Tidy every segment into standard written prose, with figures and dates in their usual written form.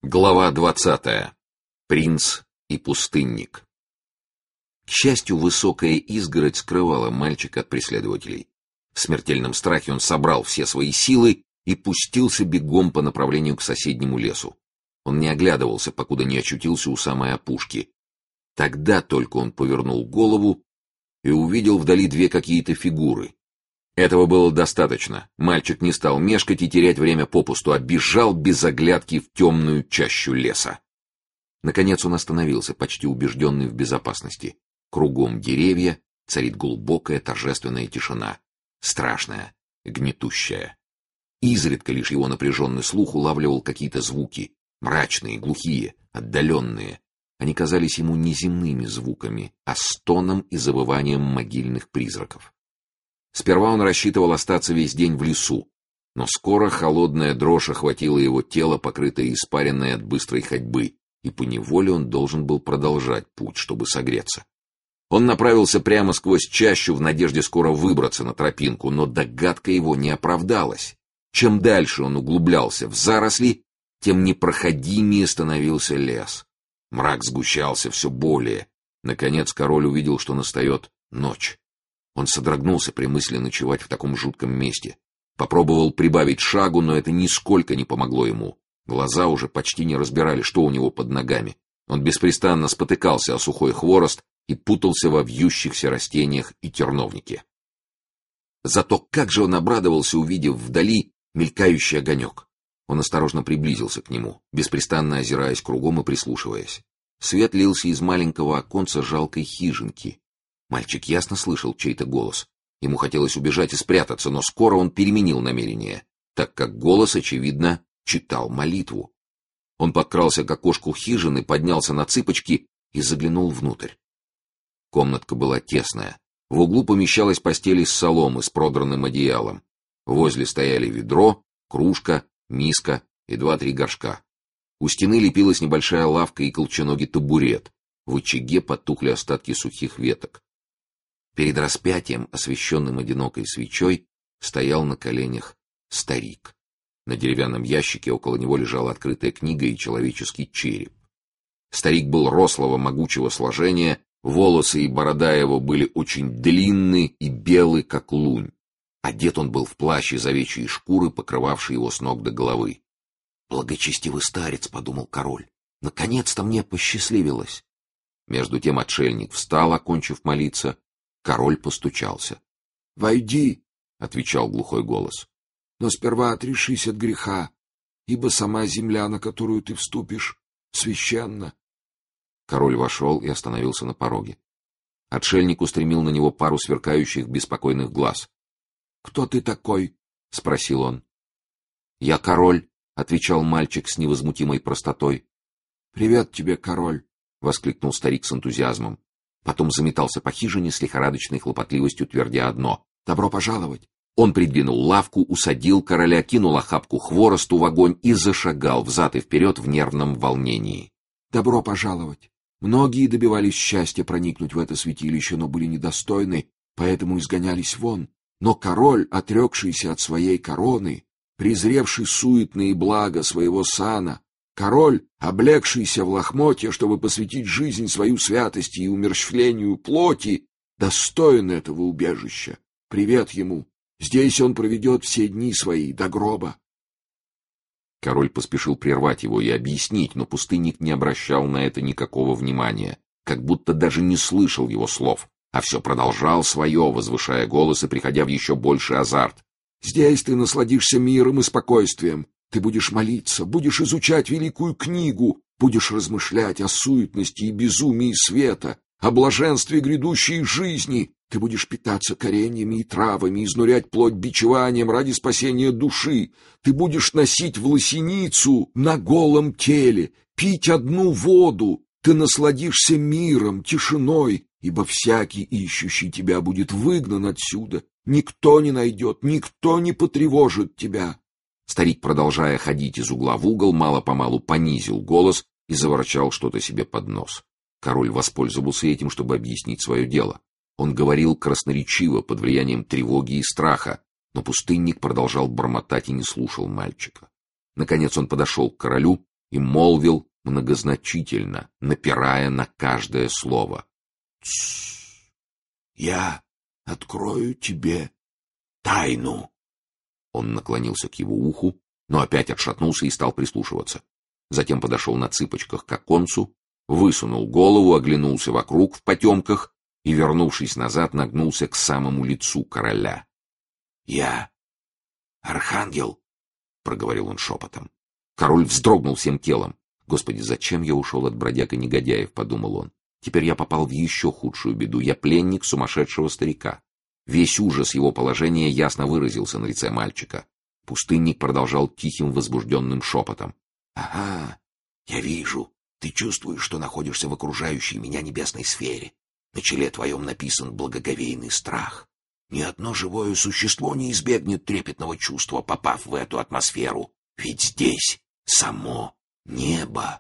Глава 20. Принц и пустынник. К счастью, высокая изгородь скрывала мальчика от преследователей. В смертельном страхе он собрал все свои силы и пустился бегом по направлению к соседнему лесу. Он не оглядывался, покуда не очутился у самой опушки. Тогда только он повернул голову и увидел вдали две какие-то фигуры. Этого было достаточно. Мальчик не стал мешкать и терять время попусту, а бежал без оглядки в темную чащу леса. Наконец он остановился, почти убежденный в безопасности. Кругом деревья, царит глубокая торжественная тишина. Страшная, гнетущая. Изредка лишь его напряженный слух улавливал какие-то звуки. Мрачные, глухие, отдаленные. Они казались ему не земными звуками, а стоном и завыванием могильных призраков. Сперва он рассчитывал остаться весь день в лесу, но скоро холодная дрожь охватила его тело, покрытое испаренной от быстрой ходьбы, и поневоле он должен был продолжать путь, чтобы согреться. Он направился прямо сквозь чащу в надежде скоро выбраться на тропинку, но догадка его не оправдалась. Чем дальше он углублялся в заросли, тем непроходимее становился лес. Мрак сгущался все более. Наконец король увидел, что настает ночь. Он содрогнулся при мысли ночевать в таком жутком месте. Попробовал прибавить шагу, но это нисколько не помогло ему. Глаза уже почти не разбирали, что у него под ногами. Он беспрестанно спотыкался о сухой хворост и путался во вьющихся растениях и терновнике. Зато как же он обрадовался, увидев вдали мелькающий огонек. Он осторожно приблизился к нему, беспрестанно озираясь кругом и прислушиваясь. Свет лился из маленького оконца жалкой хижинки. Мальчик ясно слышал чей-то голос. Ему хотелось убежать и спрятаться, но скоро он переменил намерение, так как голос, очевидно, читал молитву. Он подкрался к окошку хижины, поднялся на цыпочки и заглянул внутрь. Комнатка была тесная. В углу помещалась постель из соломы с продранным одеялом. Возле стояли ведро, кружка, миска и 2-3 горшка. У стены лепилась небольшая лавка и колченогий табурет. В очаге потухли остатки сухих веток. Перед распятием, освещенным одинокой свечой, стоял на коленях старик. На деревянном ящике около него лежала открытая книга и человеческий череп. Старик был рослого, могучего сложения, волосы и борода его были очень длинны и белы, как лунь. Одет он был в плащ из овечьей шкуры, покрывавший его с ног до головы. «Благочестивый старец», — подумал король, — «наконец-то мне посчастливилось». Между тем отшельник встал, окончив молиться. Король постучался. «Войди», — отвечал глухой голос. «Но сперва отрешись от греха, ибо сама земля, на которую ты вступишь, священна». Король вошел и остановился на пороге. Отшельник устремил на него пару сверкающих беспокойных глаз. «Кто ты такой?» — спросил он. «Я король», — отвечал мальчик с невозмутимой простотой. «Привет тебе, король», — воскликнул старик с энтузиазмом. Потом заметался по хижине с лихорадочной хлопотливостью, твердя одно: «Добро пожаловать!» Он придвинул лавку, усадил короля, кинул охапку хворосту в огонь и зашагал взад и вперед в нервном волнении. «Добро пожаловать! Многие добивались счастья проникнуть в это святилище, но были недостойны, поэтому изгонялись вон. Но король, отрекшийся от своей короны, презревший суетные блага своего сана, король, облегшийся в лохмотья, чтобы посвятить жизнь свою святости и умерщвлению плоти, достоин этого убежища. Привет ему! Здесь он проведет все дни свои до гроба». Король поспешил прервать его и объяснить, но пустынник не обращал на это никакого внимания, как будто даже не слышал его слов, а все продолжал свое, возвышая голос и приходя в еще больший азарт. «Здесь ты насладишься миром и спокойствием. Ты будешь молиться, будешь изучать великую книгу, будешь размышлять о суетности и безумии света, о блаженстве грядущей жизни. Ты будешь питаться кореньями и травами, изнурять плоть бичеванием ради спасения души. Ты будешь носить власеницу на голом теле, пить одну воду. Ты насладишься миром, тишиной, ибо всякий, ищущий тебя, будет выгнан отсюда. Никто не найдет, никто не потревожит тебя». Старик, продолжая ходить из угла в угол, мало-помалу понизил голос и заворчал что-то себе под нос. Король воспользовался этим, чтобы объяснить свое дело. Он говорил красноречиво, под влиянием тревоги и страха, но пустынник продолжал бормотать и не слушал мальчика. Наконец он подошел к королю и молвил многозначительно, напирая на каждое слово. «Тссс! Я открою тебе тайну!» Он наклонился к его уху, но опять отшатнулся и стал прислушиваться. Затем подошел на цыпочках к оконцу, высунул голову, оглянулся вокруг в потемках и, вернувшись назад, нагнулся к самому лицу короля. «Я архангел», — проговорил он шепотом. Король вздрогнул всем телом. «Господи, зачем я ушел от бродяг и негодяев?» — подумал он. «Теперь я попал в еще худшую беду. Я пленник сумасшедшего старика». Весь ужас его положения ясно выразился на лице мальчика. Пустынник продолжал тихим, возбужденным шепотом. «Ага, я вижу. Ты чувствуешь, что находишься в окружающей меня небесной сфере. На челе твоем написан благоговейный страх. Ни одно живое существо не избегнет трепетного чувства, попав в эту атмосферу. Ведь здесь само небо.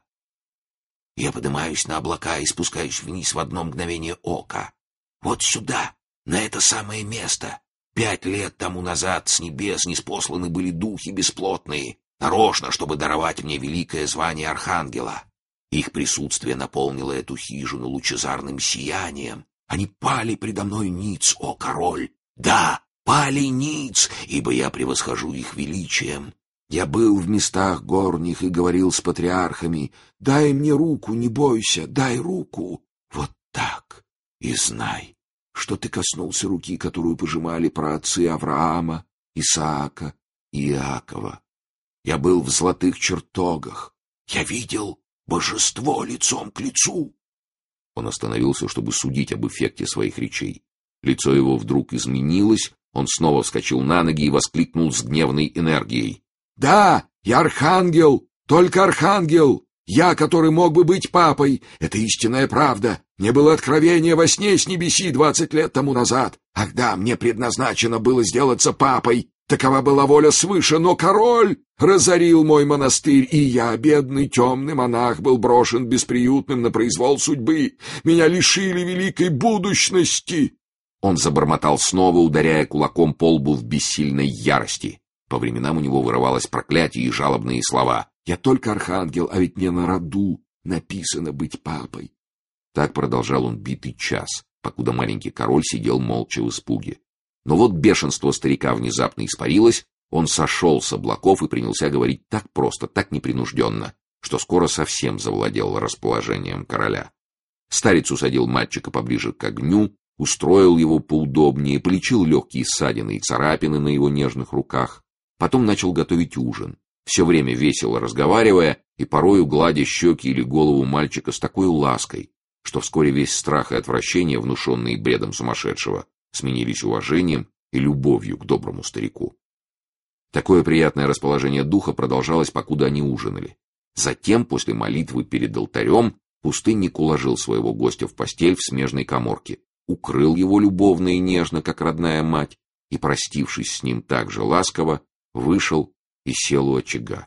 Я поднимаюсь на облака и спускаюсь вниз в одно мгновение ока. Вот сюда, на это самое место. 5 лет тому назад с небес ниспосланы были духи бесплотные, нарочно, чтобы даровать мне великое звание архангела. Их присутствие наполнило эту хижину лучезарным сиянием. Они пали предо мной ниц, о король! Да, пали ниц, ибо я превосхожу их величием. Я был в местах горних и говорил с патриархами: «Дай мне руку, не бойся, дай руку». Вот так. И знай, что ты коснулся руки, которую пожимали праотцы Авраама, Исаака и Иакова. Я был в золотых чертогах. Я видел божество лицом к лицу. Он остановился, чтобы судить об эффекте своих речей. Лицо его вдруг изменилось, он снова вскочил на ноги и воскликнул с гневной энергией: «Да, я архангел, только архангел! Я, который мог бы быть папой, это истинная правда. Мне было откровение во сне с небеси 20 лет тому назад. Ах да, мне предназначено было сделаться папой. Такова была воля свыше, но король разорил мой монастырь, и я, бедный темный монах, был брошен бесприютным на произвол судьбы. Меня лишили великой будущности». Он забормотал снова, ударяя кулаком по лбу в бессильной ярости. По временам у него вырывалось проклятие и жалобные слова. «Я только архангел, а ведь мне на роду написано быть папой». Так продолжал он битый час, покуда маленький король сидел молча в испуге. Но вот бешенство старика внезапно испарилось, он сошел с облаков и принялся говорить так просто, так непринужденно, что скоро совсем завладел расположением короля. Старец усадил мальчика поближе к огню, устроил его поудобнее, полечил легкие ссадины и царапины на его нежных руках, потом начал готовить ужин, все время весело разговаривая и порою гладя щеки или голову мальчика с такой лаской, что вскоре весь страх и отвращение, внушенные бредом сумасшедшего, сменились уважением и любовью к доброму старику. Такое приятное расположение духа продолжалось, покуда они ужинали. Затем, после молитвы перед алтарем, пустынник уложил своего гостя в постель в смежной каморке, укрыл его любовно и нежно, как родная мать, и, простившись с ним так же ласково, вышел и сел у очага.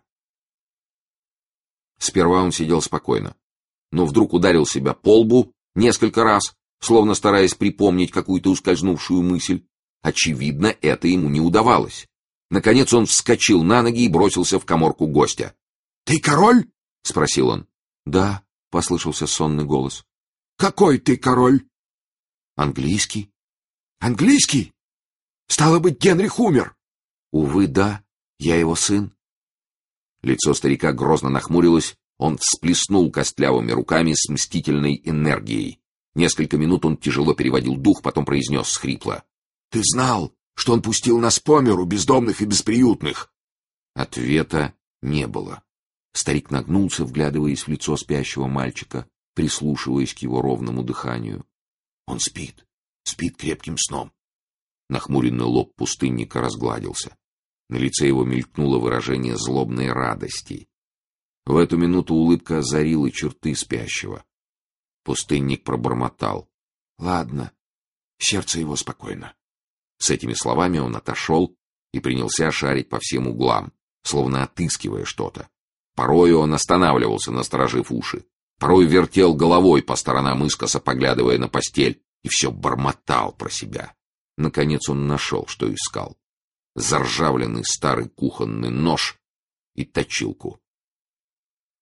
Сперва он сидел спокойно, но вдруг ударил себя по лбу несколько раз, словно стараясь припомнить какую-то ускользнувшую мысль. Очевидно, это ему не удавалось. Наконец он вскочил на ноги и бросился в каморку гостя. «Ты король?» — спросил он. «Да», — послышался сонный голос. «Какой ты король?» «Английский». «Английский? Стало быть, Генрих умер?» «Увы, да, я его сын». Лицо старика грозно нахмурилось, он всплеснул костлявыми руками с мстительной энергией. Несколько минут он тяжело переводил дух, потом произнес схрипло: «Ты знал, что он пустил нас по миру, бездомных и бесприютных?» Ответа не было. Старик нагнулся, вглядываясь в лицо спящего мальчика, прислушиваясь к его ровному дыханию. «Он спит крепким сном». Нахмуренный лоб пустынника разгладился. На лице его мелькнуло выражение злобной радости. В эту минуту улыбка озарила черты спящего. Пустынник пробормотал: «Ладно, сердце его спокойно». С этими словами он отошел и принялся шарить по всем углам, словно отыскивая что-то. Порою он останавливался, насторожив уши, порой вертел головой по сторонам искоса, поглядывая на постель, и все бормотал про себя. Наконец он нашел, что искал: заржавленный старый кухонный нож и точилку.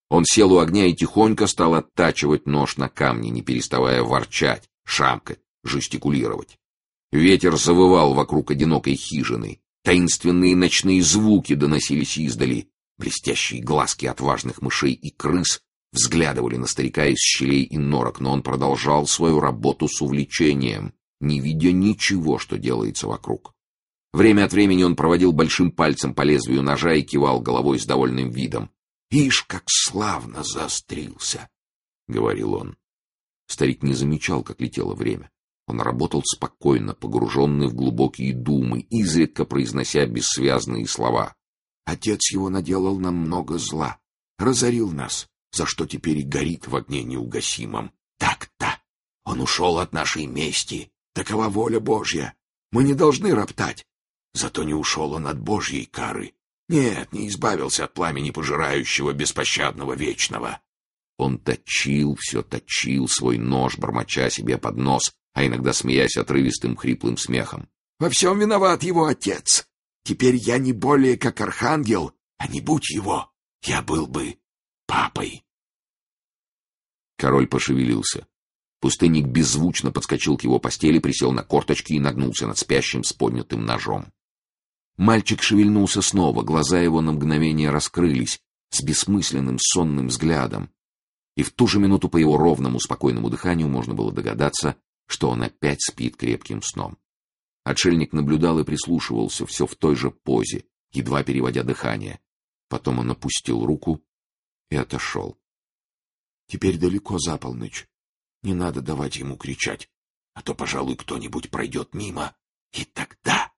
Он сел у огня и тихонько стал оттачивать нож на камне, не переставая ворчать, шамкать, жестикулировать. Ветер завывал вокруг одинокой хижины. Таинственные ночные звуки доносились издали. Блестящие глазки отважных мышей и крыс взглядывали на старика из щелей и норок, но он продолжал свою работу с увлечением, не видя ничего, что делается вокруг. Время от времени он проводил большим пальцем по лезвию ножа и кивал головой с довольным видом. «Ишь, как славно заострился!» — говорил он. Старик не замечал, как летело время. Он работал спокойно, погруженный в глубокие думы, изредка произнося бессвязные слова. «Отец его наделал нам много зла, разорил нас, за что теперь и горит в огне неугасимом. Так-то! Он ушел от нашей мести. Такова воля Божья. Мы не должны роптать. Зато не ушел он от Божьей кары. Нет, не избавился от пламени пожирающего, беспощадного, вечного». Он все точил свой нож, бормоча себе под нос, а иногда смеясь отрывистым хриплым смехом. «Во всем виноват его отец. Теперь я не более как архангел, а не будь его, я был бы папой». Король пошевелился. Пустынник беззвучно подскочил к его постели, присел на корточки и нагнулся над спящим с поднятым ножом. Мальчик шевельнулся снова, глаза его на мгновение раскрылись, с бессмысленным сонным взглядом. И в ту же минуту по его ровному, спокойному дыханию можно было догадаться, что он опять спит крепким сном. Отшельник наблюдал и прислушивался, все в той же позе, едва переводя дыхание. Потом он опустил руку и отошел. «Теперь далеко за полночь. Не надо давать ему кричать, а то, пожалуй, кто-нибудь пройдет мимо, и тогда...»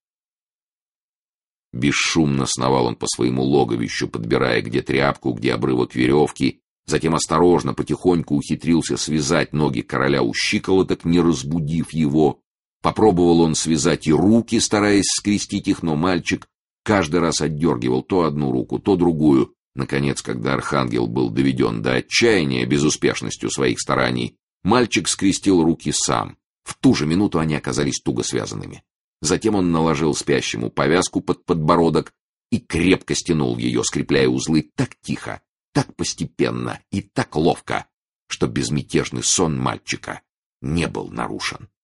Бесшумно сновал он по своему логовищу, подбирая где тряпку, где обрывок веревки, затем осторожно, потихоньку ухитрился связать ноги короля у щиколоток, не разбудив его. Попробовал он связать и руки, стараясь скрестить их, но мальчик каждый раз отдергивал то одну руку, то другую. Наконец, когда архангел был доведен до отчаяния безуспешностью своих стараний, мальчик скрестил руки сам. В ту же минуту они оказались туго связанными. Затем он наложил спящему повязку под подбородок и крепко стянул ее, скрепляя узлы так тихо, так постепенно и так ловко, что безмятежный сон мальчика не был нарушен.